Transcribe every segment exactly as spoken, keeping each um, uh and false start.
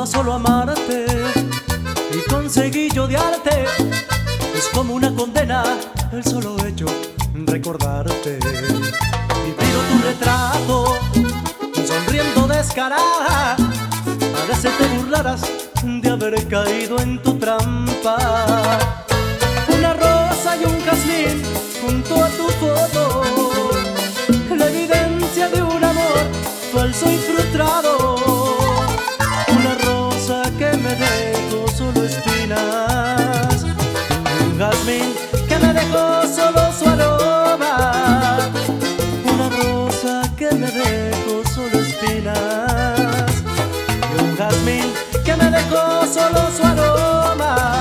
Buscaba solo amarte y conseguí yo odiarte. Es como una condena el solo hecho recordarte. Y pido tu retrato sonriendo descarada. Parece te burlaras de haber caído en tu trampa. Una rosa y un jazmín junto a tu foto, la evidencia de un amor falso y frustrado. Una rosa que me dejó solo espinas, un jazmín que me dejó solo su aroma. Una rosa que me dejó solo espinas y un jazmín que me dejó solo su aroma.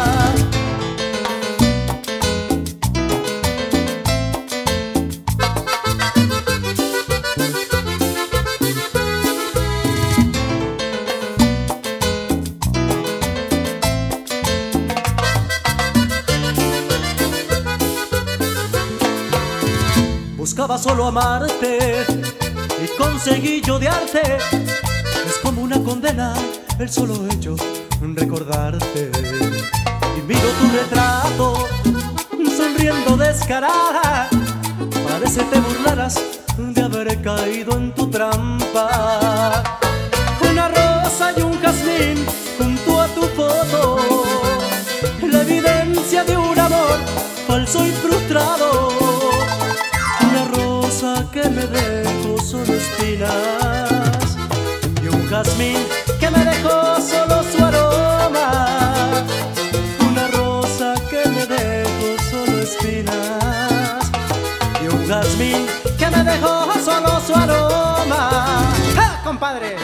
Buscaba solo amarte y conseguí yo odiarte. Es como una condena el solo hecho recordarte. Y miro tu retrato sonriendo descarada. Parece te burlaras de haber caído en tu trampa. Una rosa y un jazmín junto a tu foto, la evidencia de un amor falso y frustrado. Una rosa que me dejó solo espinas y un jazmín que me dejó solo su aroma. Una rosa que me dejó solo espinas y un jazmín que me dejó solo su aroma. ¡Ja, compadre!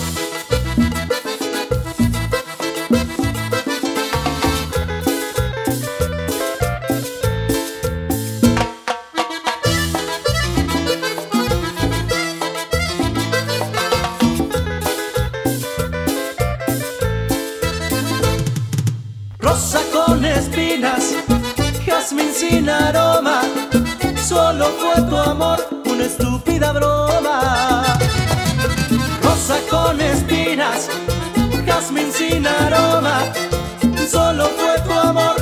Rosa con espinas, jazmín sin aroma, solo fue tu amor una estúpida broma. Rosa con espinas, jazmín sin aroma, solo fue tu amor